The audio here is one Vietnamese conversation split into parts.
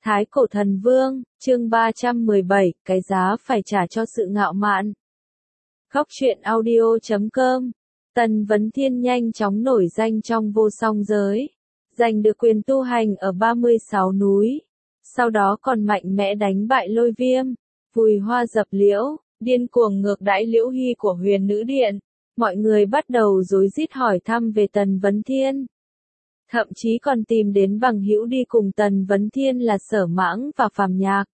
Thái Cổ Thần Vương, chương 317, cái giá phải trả cho sự ngạo mạn. Góc truyện audio.com. Tần Vấn Thiên nhanh chóng nổi danh trong vô song giới, giành được quyền tu hành ở 36 núi. Sau đó còn mạnh mẽ đánh bại Lôi Viêm, Vùi Hoa Dập Liễu, điên cuồng ngược đãi Liễu Hy của Huyền Nữ Điện. Mọi người bắt đầu rối rít hỏi thăm về Tần Vấn Thiên. Thậm chí còn tìm đến bằng hữu đi cùng Tần Vấn Thiên là Sở Mãng và Phàm Nhạc.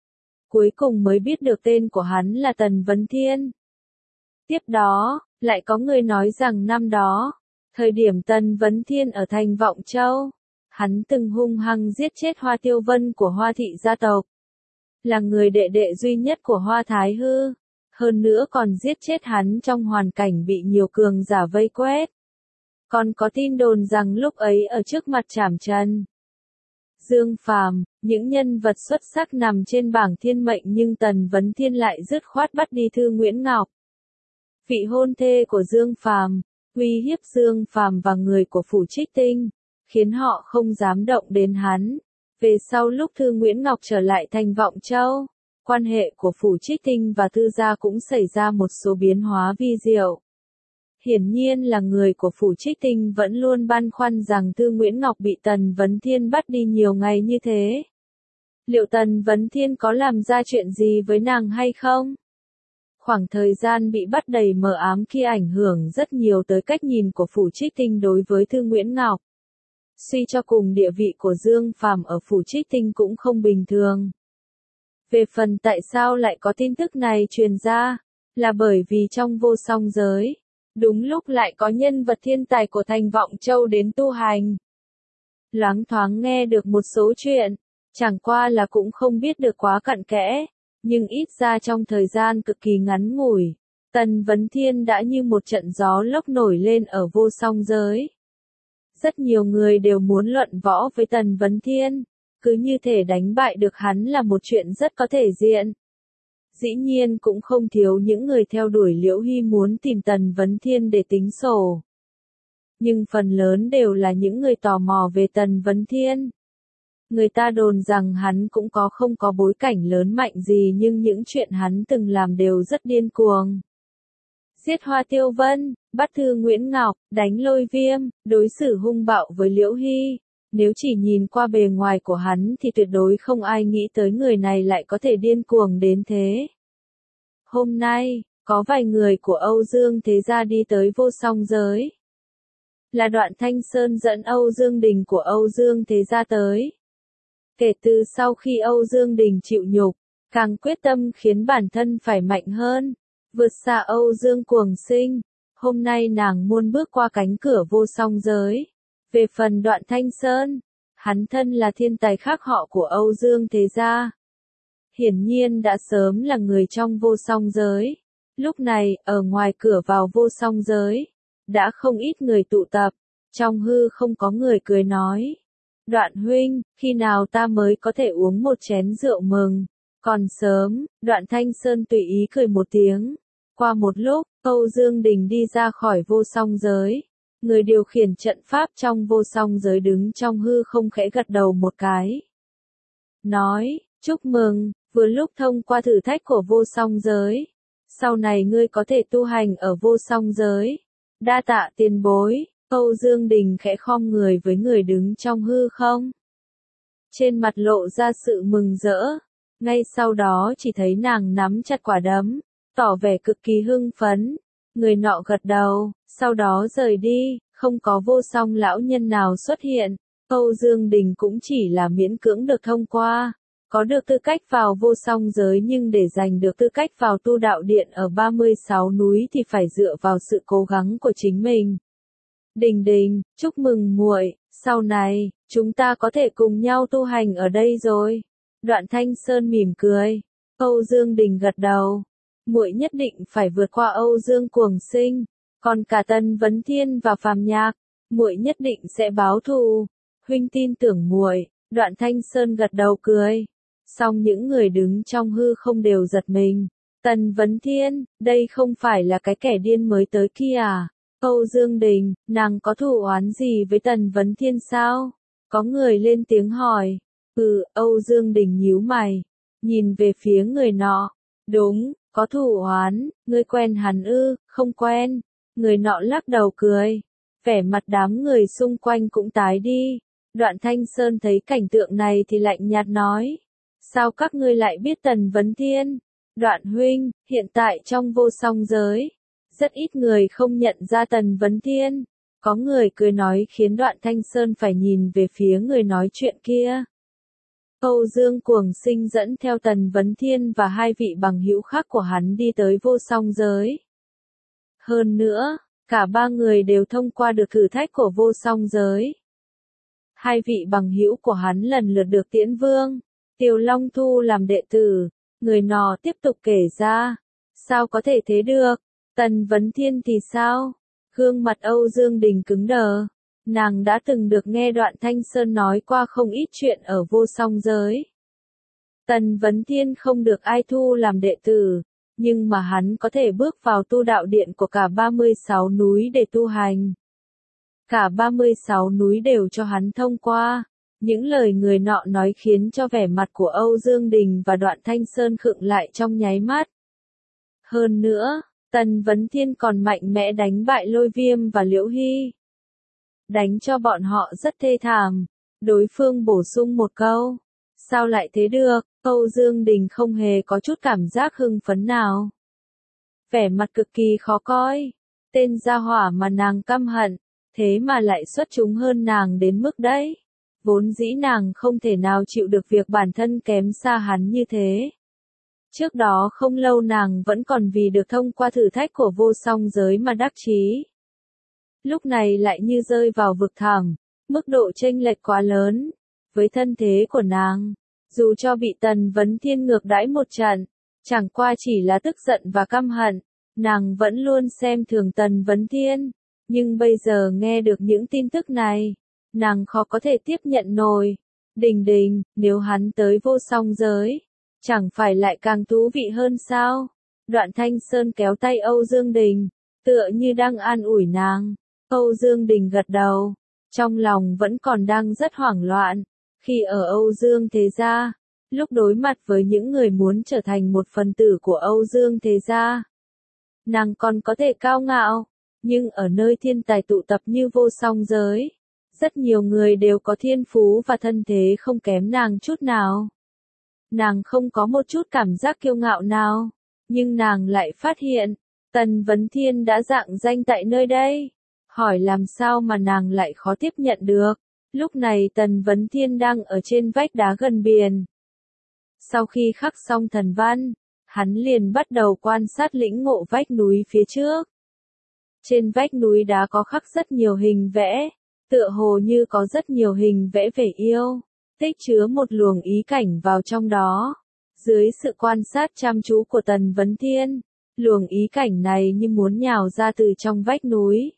Cuối cùng mới biết được tên của hắn là Tần Vấn Thiên. Tiếp đó, lại có người nói rằng năm đó, thời điểm Tần Vấn Thiên ở thành Vọng Châu, hắn từng hung hăng giết chết Hoa Tiêu Vân của Hoa thị gia tộc. Là người đệ đệ duy nhất của Hoa Thái Hư. Hơn nữa còn giết chết hắn trong hoàn cảnh bị nhiều cường giả vây quét. Còn có tin đồn rằng lúc ấy ở trước mặt Trảm Trần, Dương Phàm, những nhân vật xuất sắc nằm trên bảng thiên mệnh, nhưng Tần Vấn Thiên lại dứt khoát bắt đi Thư Nguyễn Ngọc, vị hôn thê của Dương Phàm, uy hiếp Dương Phàm và người của Phủ Trích Tinh, khiến họ không dám động đến hắn. Về sau lúc Thư Nguyễn Ngọc trở lại thành Vọng Châu, quan hệ của Phủ Trích Tinh và Thư gia cũng xảy ra một số biến hóa vi diệu. Hiển nhiên là người của Phủ Trích Tinh vẫn luôn băn khoăn rằng Thư Nguyễn Ngọc bị Tần Vấn Thiên bắt đi nhiều ngày như thế. Liệu Tần Vấn Thiên có làm ra chuyện gì với nàng hay không? Khoảng thời gian bị bắt đầy mờ ám kia ảnh hưởng rất nhiều tới cách nhìn của Phủ Trích Tinh đối với Thư Nguyễn Ngọc. Suy cho cùng địa vị của Dương Phàm ở Phủ Trích Tinh cũng không bình thường. Về phần tại sao lại có tin tức này truyền ra, là bởi vì trong vô song giới, đúng lúc lại có nhân vật thiên tài của thành Vọng Châu đến tu hành. Loáng thoáng nghe được một số chuyện, chẳng qua là cũng không biết được quá cặn kẽ, nhưng ít ra trong thời gian cực kỳ ngắn ngủi, Tần Vấn Thiên đã như một trận gió lốc nổi lên ở vô song giới. Rất nhiều người đều muốn luận võ với Tần Vấn Thiên, cứ như thể đánh bại được hắn là một chuyện rất có thể diện. Dĩ nhiên cũng không thiếu những người theo đuổi Liễu Hy muốn tìm Tần Vấn Thiên để tính sổ. Nhưng phần lớn đều là những người tò mò về Tần Vấn Thiên. Người ta đồn rằng hắn cũng không có bối cảnh lớn mạnh gì, nhưng những chuyện hắn từng làm đều rất điên cuồng. Giết Hoa Tiêu Vân, bắt Thư Nguyễn Ngọc, đánh Lôi Viêm, đối xử hung bạo với Liễu Hy. Nếu chỉ nhìn qua bề ngoài của hắn thì tuyệt đối không ai nghĩ tới người này lại có thể điên cuồng đến thế. Hôm nay, có vài người của Âu Dương Thế Gia đi tới vô song giới. Là Đoạn Thanh Sơn dẫn Âu Dương Đình của Âu Dương Thế Gia tới. Kể từ sau khi Âu Dương Đình chịu nhục, càng quyết tâm khiến bản thân phải mạnh hơn, vượt xa Âu Dương Cuồng Sinh. Hôm nay nàng muốn bước qua cánh cửa vô song giới. Về phần Đoạn Thanh Sơn, hắn thân là thiên tài khác họ của Âu Dương Thế Gia. Hiển nhiên đã sớm là người trong vô song giới. Lúc này, ở ngoài cửa vào vô song giới, đã không ít người tụ tập. Trong hư không có người cười nói: Đoạn huynh, khi nào ta mới có thể uống một chén rượu mừng? Còn sớm. Đoạn Thanh Sơn tùy ý cười một tiếng. Qua một lúc, Âu Dương Đình đi ra khỏi vô song giới. Người điều khiển trận pháp trong vô song giới đứng trong hư không khẽ gật đầu một cái. Nói: chúc mừng, vừa lúc thông qua thử thách của vô song giới. Sau này ngươi có thể tu hành ở vô song giới. Đa tạ tiền bối. Âu Dương Đình khẽ khom người với người đứng trong hư không. Trên mặt lộ ra sự mừng rỡ. Ngay sau đó chỉ thấy nàng nắm chặt quả đấm, tỏ vẻ cực kỳ hưng phấn. Người nọ gật đầu, sau đó rời đi, không có vô song lão nhân nào xuất hiện. Âu Dương Đình cũng chỉ là miễn cưỡng được thông qua, có được tư cách vào vô song giới, nhưng để giành được tư cách vào tu đạo điện ở 36 núi thì phải dựa vào sự cố gắng của chính mình. Đình Đình, chúc mừng muội, sau này, chúng ta có thể cùng nhau tu hành ở đây rồi. Đoạn Thanh Sơn mỉm cười. Âu Dương Đình gật đầu. Muội nhất định phải vượt qua Âu Dương Cuồng Sinh, còn cả Tần Vấn Thiên và Phàm Nhạc, muội nhất định sẽ báo thù. Huynh tin tưởng muội. Đoạn Thanh Sơn gật đầu cười. Song những người đứng trong hư không đều giật mình. Tần Vấn Thiên, đây không phải là cái kẻ điên mới tới kia à? Âu Dương Đình, nàng có thù oán gì với Tần Vấn Thiên sao? Có người lên tiếng hỏi. Âu Dương Đình nhíu mày, nhìn về phía người nọ. Đúng, có thù oán, ngươi quen hắn ư? Không quen. Người nọ lắc đầu cười. Vẻ mặt đám người xung quanh cũng tái đi. Đoạn Thanh Sơn thấy cảnh tượng này thì lạnh nhạt nói. Sao các ngươi lại biết Tần Vấn Thiên? Đoạn huynh, hiện tại trong vô song giới, rất ít người không nhận ra Tần Vấn Thiên. Có người cười nói khiến Đoạn Thanh Sơn phải nhìn về phía người nói chuyện kia. Âu Dương Cuồng Sinh dẫn theo Tần Vấn Thiên và hai vị bằng hữu khác của hắn đi tới vô song giới. Hơn nữa, cả ba người đều thông qua được thử thách của vô song giới. Hai vị bằng hữu của hắn lần lượt được Tiễn Vương, Tiều Long thu làm đệ tử. Người nọ tiếp tục kể ra. Sao có thể thế được? Tần Vấn Thiên thì sao? Gương mặt Âu Dương Đình cứng đờ. Nàng đã từng được nghe Đoạn Thanh Sơn nói qua không ít chuyện ở vô song giới. Tần Vấn Thiên không được ai thu làm đệ tử, nhưng mà hắn có thể bước vào tu đạo điện của cả 36 núi để tu hành. Cả 36 núi đều cho hắn thông qua. Những lời người nọ nói khiến cho vẻ mặt của Âu Dương Đình và Đoạn Thanh Sơn khựng lại trong nháy mắt. Hơn nữa, Tần Vấn Thiên còn mạnh mẽ đánh bại Lôi Viêm và Liễu Hy. Đánh cho bọn họ rất thê thảm. Đối phương bổ sung một câu. Sao lại thế được? Âu Dương Đình không hề có chút cảm giác hưng phấn nào. Vẻ mặt cực kỳ khó coi. Tên gia hỏa mà nàng căm hận, thế mà lại xuất chúng hơn nàng đến mức đấy. Vốn dĩ nàng không thể nào chịu được việc bản thân kém xa hắn như thế. Trước đó không lâu nàng vẫn còn vì được thông qua thử thách của vô song giới mà đắc chí. Lúc này lại như rơi vào vực thẳm, mức độ chênh lệch quá lớn. Với thân thế của nàng, dù cho bị Tần Vấn Thiên ngược đãi một trận, chẳng qua chỉ là tức giận và căm hận, nàng vẫn luôn xem thường Tần Vấn Thiên. Nhưng bây giờ nghe được những tin tức này, nàng khó có thể tiếp nhận nổi. Đình Đình, nếu hắn tới vô song giới, chẳng phải lại càng thú vị hơn sao? Đoạn Thanh Sơn kéo tay Âu Dương Đình, tựa như đang an ủi nàng. Âu Dương Đình gật đầu, trong lòng vẫn còn đang rất hoảng loạn. Khi ở Âu Dương Thế Gia, lúc đối mặt với những người muốn trở thành một phần tử của Âu Dương Thế Gia, nàng còn có thể cao ngạo, nhưng ở nơi thiên tài tụ tập như vô song giới, rất nhiều người đều có thiên phú và thân thế không kém nàng chút nào. Nàng không có một chút cảm giác kiêu ngạo nào, nhưng nàng lại phát hiện, Tần Vấn Thiên đã rạng danh tại nơi đây. Hỏi làm sao mà nàng lại khó tiếp nhận được. Lúc này Tần Vấn Thiên đang ở trên vách đá gần biển. Sau khi khắc xong thần văn, hắn liền bắt đầu quan sát lĩnh ngộ vách núi phía trước. Trên vách núi đá có khắc rất nhiều hình vẽ, tựa hồ như có rất nhiều hình vẽ về yêu, tích chứa một luồng ý cảnh vào trong đó. Dưới sự quan sát chăm chú của Tần Vấn Thiên, luồng ý cảnh này như muốn nhào ra từ trong vách núi.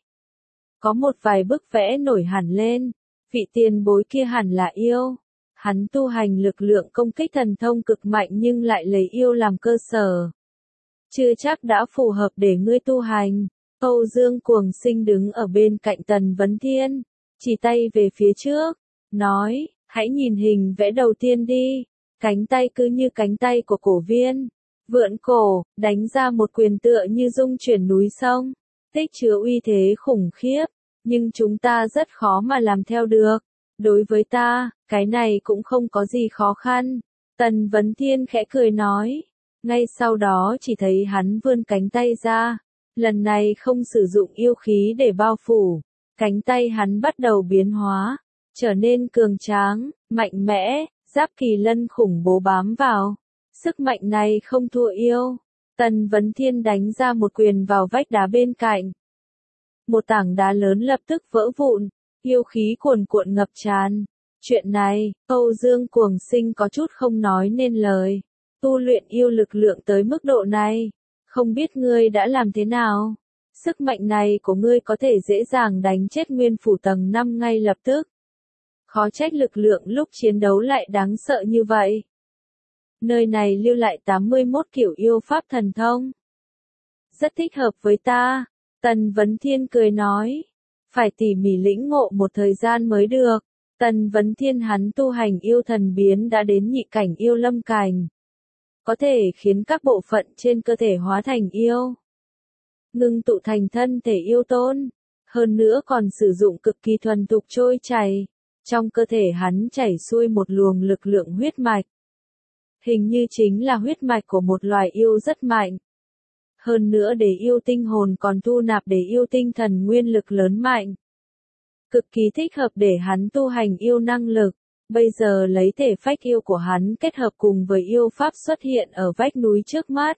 Có một vài bức vẽ nổi hẳn lên, vị tiền bối kia hẳn là yêu. Hắn tu hành lực lượng công kích thần thông cực mạnh nhưng lại lấy yêu làm cơ sở. Chưa chắc đã phù hợp để ngươi tu hành. Âu Dương Cuồng Sinh đứng ở bên cạnh Tần Vấn Thiên, chỉ tay về phía trước, nói, hãy nhìn hình vẽ đầu tiên đi. Cánh tay cứ như cánh tay của cổ viên, vượn cổ, đánh ra một quyền tựa như dung chuyển núi sông, tích chứa uy thế khủng khiếp, nhưng chúng ta rất khó mà làm theo được. Đối với ta, cái này cũng không có gì khó khăn. Tần Vấn Thiên khẽ cười nói. Ngay sau đó chỉ thấy hắn vươn cánh tay ra. Lần này không sử dụng yêu khí để bao phủ. Cánh tay hắn bắt đầu biến hóa, trở nên cường tráng, mạnh mẽ, giáp kỳ lân khủng bố bám vào. Sức mạnh này không thua yêu. Tần Vấn Thiên đánh ra một quyền vào vách đá bên cạnh. Một tảng đá lớn lập tức vỡ vụn, yêu khí cuồn cuộn ngập tràn. Chuyện này, Âu Dương Cuồng Sinh có chút không nói nên lời. Tu luyện yêu lực lượng tới mức độ này, không biết ngươi đã làm thế nào? Sức mạnh này của ngươi có thể dễ dàng đánh chết nguyên phủ tầng 5 ngay lập tức. Khó trách lực lượng lúc chiến đấu lại đáng sợ như vậy. Nơi này lưu lại 81 kiểu yêu pháp thần thông. Rất thích hợp với ta. Tần Vấn Thiên cười nói. Phải tỉ mỉ lĩnh ngộ một thời gian mới được. Tần Vấn Thiên hắn tu hành yêu thần biến đã đến nhị cảnh yêu lâm cảnh. Có thể khiến các bộ phận trên cơ thể hóa thành yêu. Ngưng tụ thành thân thể yêu tôn. Hơn nữa còn sử dụng cực kỳ thuần thục trôi chảy. Trong cơ thể hắn chảy xuôi một luồng lực lượng huyết mạch. Hình như chính là huyết mạch của một loài yêu rất mạnh. Hơn nữa để yêu tinh hồn còn thu nạp để yêu tinh thần nguyên lực lớn mạnh. Cực kỳ thích hợp để hắn tu hành yêu năng lực. Bây giờ lấy thể phách yêu của hắn kết hợp cùng với yêu pháp xuất hiện ở vách núi trước mắt.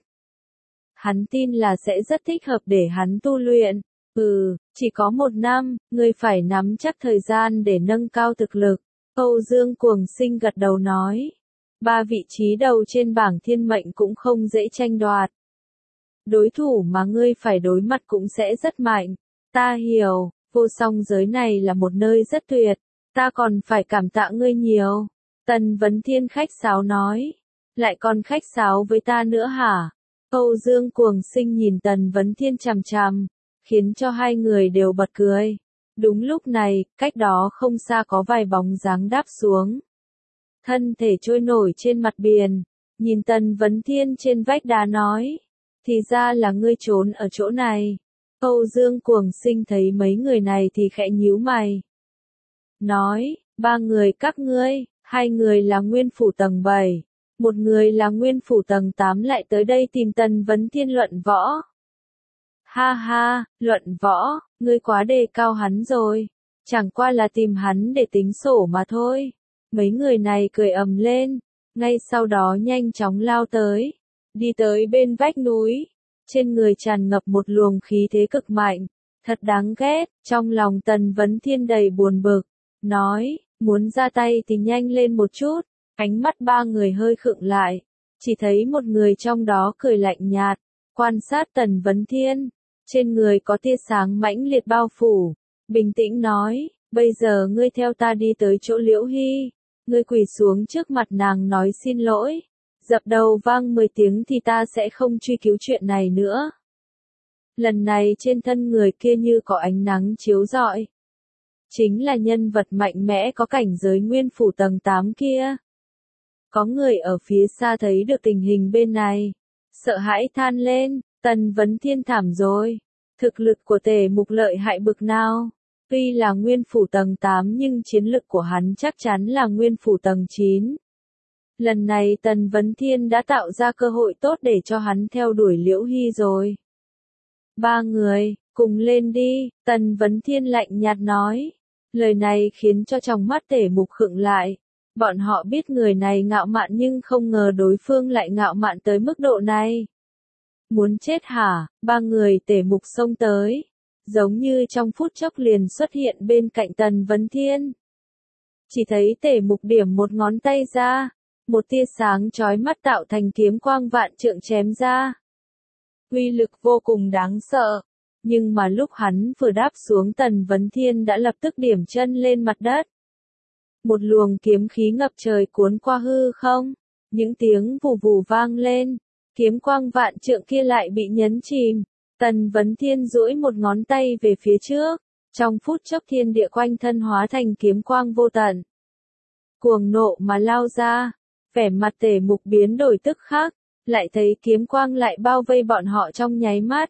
Hắn tin là sẽ rất thích hợp để hắn tu luyện. Chỉ có 1 năm, ngươi phải nắm chắc thời gian để nâng cao thực lực. Âu Dương Cuồng Sinh gật đầu nói. 3 vị trí đầu trên bảng thiên mệnh cũng không dễ tranh đoạt. Đối thủ mà ngươi phải đối mặt cũng sẽ rất mạnh. Ta hiểu, vô song giới này là một nơi rất tuyệt. Ta còn phải cảm tạ ngươi nhiều. Tần Vấn Thiên khách sáo nói. Lại còn khách sáo với ta nữa hả? Âu Dương Cuồng Sinh nhìn Tần Vấn Thiên chằm chằm, khiến cho hai người đều bật cười. Đúng lúc này, cách đó không xa có vài bóng dáng đáp xuống. Thân thể trôi nổi trên mặt biển, nhìn Tần Vấn Thiên trên vách đá nói. Thì ra là ngươi trốn ở chỗ này. Âu Dương Cuồng Sinh thấy mấy người này thì khẽ nhíu mày. Nói, 3 người các ngươi, 2 người là nguyên phủ tầng 7, 1 người là nguyên phủ tầng 8 lại tới đây tìm Tần Vấn Thiên luận võ. Ha ha, luận võ, ngươi quá đề cao hắn rồi. Chẳng qua là tìm hắn để tính sổ mà thôi. Mấy người này cười ầm lên, ngay sau đó nhanh chóng lao tới. Đi tới bên vách núi, trên người tràn ngập một luồng khí thế cực mạnh. Thật đáng ghét, trong lòng Tần Vấn Thiên đầy buồn bực. Nói, muốn ra tay thì nhanh lên một chút. Ánh mắt 3 người hơi khựng lại. Chỉ thấy một người trong đó cười lạnh nhạt, quan sát Tần Vấn Thiên. Trên người có tia sáng mãnh liệt bao phủ. Bình tĩnh nói, bây giờ ngươi theo ta đi tới chỗ Liễu Hy. Ngươi quỳ xuống trước mặt nàng nói xin lỗi. Dập đầu vang 10 tiếng thì ta sẽ không truy cứu chuyện này nữa. Lần này trên thân người kia như có ánh nắng chiếu rọi. Chính là nhân vật mạnh mẽ có cảnh giới nguyên phủ tầng 8 kia. Có người ở phía xa thấy được tình hình bên này. Sợ hãi than lên, Tần Vấn Thiên thảm rồi. Thực lực của Tề Mục lợi hại bực nào. Tuy là nguyên phủ tầng 8 nhưng chiến lực của hắn chắc chắn là nguyên phủ tầng 9. Lần này Tần Vấn Thiên đã tạo ra cơ hội tốt để cho hắn theo đuổi Liễu Hy rồi. 3 người, cùng lên đi, Tần Vấn Thiên lạnh nhạt nói. Lời này khiến cho trong mắt Tề Mục khựng lại. Bọn họ biết người này ngạo mạn nhưng không ngờ đối phương lại ngạo mạn tới mức độ này. Muốn chết hả? 3 người Tề Mục xông tới. Giống như trong phút chốc liền xuất hiện bên cạnh Tần Vấn Thiên. Chỉ thấy Tề Mục điểm một ngón tay ra. Một tia sáng chói mắt tạo thành kiếm quang vạn trượng chém ra. Uy lực vô cùng đáng sợ. Nhưng mà lúc hắn vừa đáp xuống Tần Vấn Thiên đã lập tức điểm chân lên mặt đất. Một luồng kiếm khí ngập trời cuốn qua hư không. Những tiếng vù vù vang lên. Kiếm quang vạn trượng kia lại bị nhấn chìm. Tần Vấn Thiên duỗi một ngón tay về phía trước. Trong phút chốc thiên địa quanh thân hóa thành kiếm quang vô tận. Cuồng nộ mà lao ra. Vẻ mặt Tề Mục biến đổi tức khắc. Lại thấy kiếm quang lại bao vây bọn họ trong nháy mắt.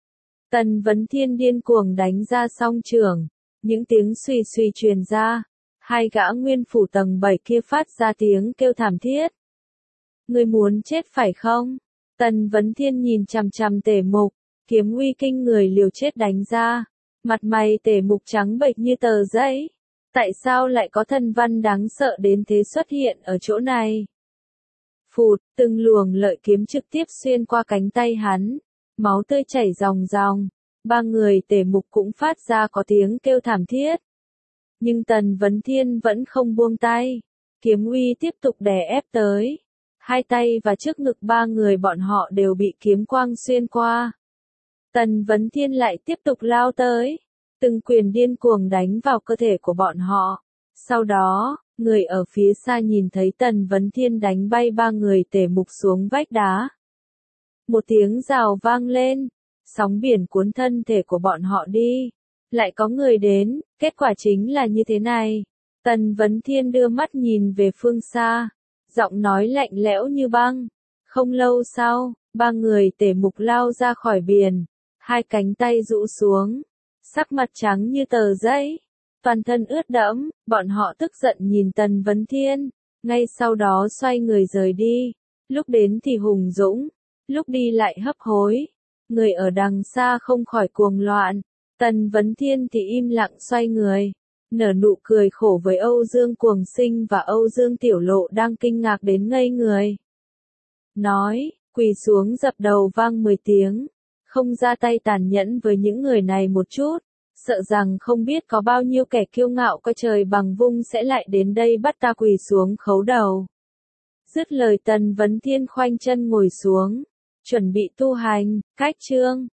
Tần Vấn Thiên điên cuồng đánh ra song trường. Những tiếng suy suy truyền ra. 2 gã nguyên phủ tầng 7 kia phát ra tiếng kêu thảm thiết. Ngươi muốn chết phải không? Tần Vấn Thiên nhìn chằm chằm Tề Mục, kiếm uy kinh người liều chết đánh ra. Mặt mày Tề Mục trắng bệch như tờ giấy. Tại sao lại có thần văn đáng sợ đến thế xuất hiện ở chỗ này? Phụt, từng luồng lợi kiếm trực tiếp xuyên qua cánh tay hắn. Máu tươi chảy ròng ròng. 3 người Tề Mục cũng phát ra có tiếng kêu thảm thiết. Nhưng Tần Vấn Thiên vẫn không buông tay. Kiếm uy tiếp tục đè ép tới. 2 tay và trước ngực 3 người bọn họ đều bị kiếm quang xuyên qua. Tần Vấn Thiên lại tiếp tục lao tới. Từng quyền điên cuồng đánh vào cơ thể của bọn họ. Sau đó, người ở phía xa nhìn thấy Tần Vấn Thiên đánh bay 3 người Tề Mục xuống vách đá. Một tiếng rào vang lên. Sóng biển cuốn thân thể của bọn họ đi. Lại có người đến, kết quả chính là như thế này. Tần Vấn Thiên đưa mắt nhìn về phương xa, giọng nói lạnh lẽo như băng. Không lâu sau, ba người Tề Mục lao ra khỏi biển, hai cánh tay rũ xuống, sắc mặt trắng như tờ giấy, toàn thân ướt đẫm, bọn họ tức giận nhìn Tần Vấn Thiên, ngay sau đó xoay người rời đi, lúc đến thì hùng dũng, lúc đi lại hấp hối, người ở đằng xa không khỏi cuồng loạn, Tần Vấn Thiên thì im lặng xoay người, nở nụ cười khổ với Âu Dương Cuồng Sinh và Âu Dương Tiểu Lộ đang kinh ngạc đến ngây người. Nói, quỳ xuống dập đầu vang 10 tiếng, không ra tay tàn nhẫn với những người này một chút, sợ rằng không biết có bao nhiêu kẻ kiêu ngạo coi trời bằng vung sẽ lại đến đây bắt ta quỳ xuống khấu đầu. Dứt lời Tần Vấn Thiên khoanh chân ngồi xuống, chuẩn bị tu hành, cách chương.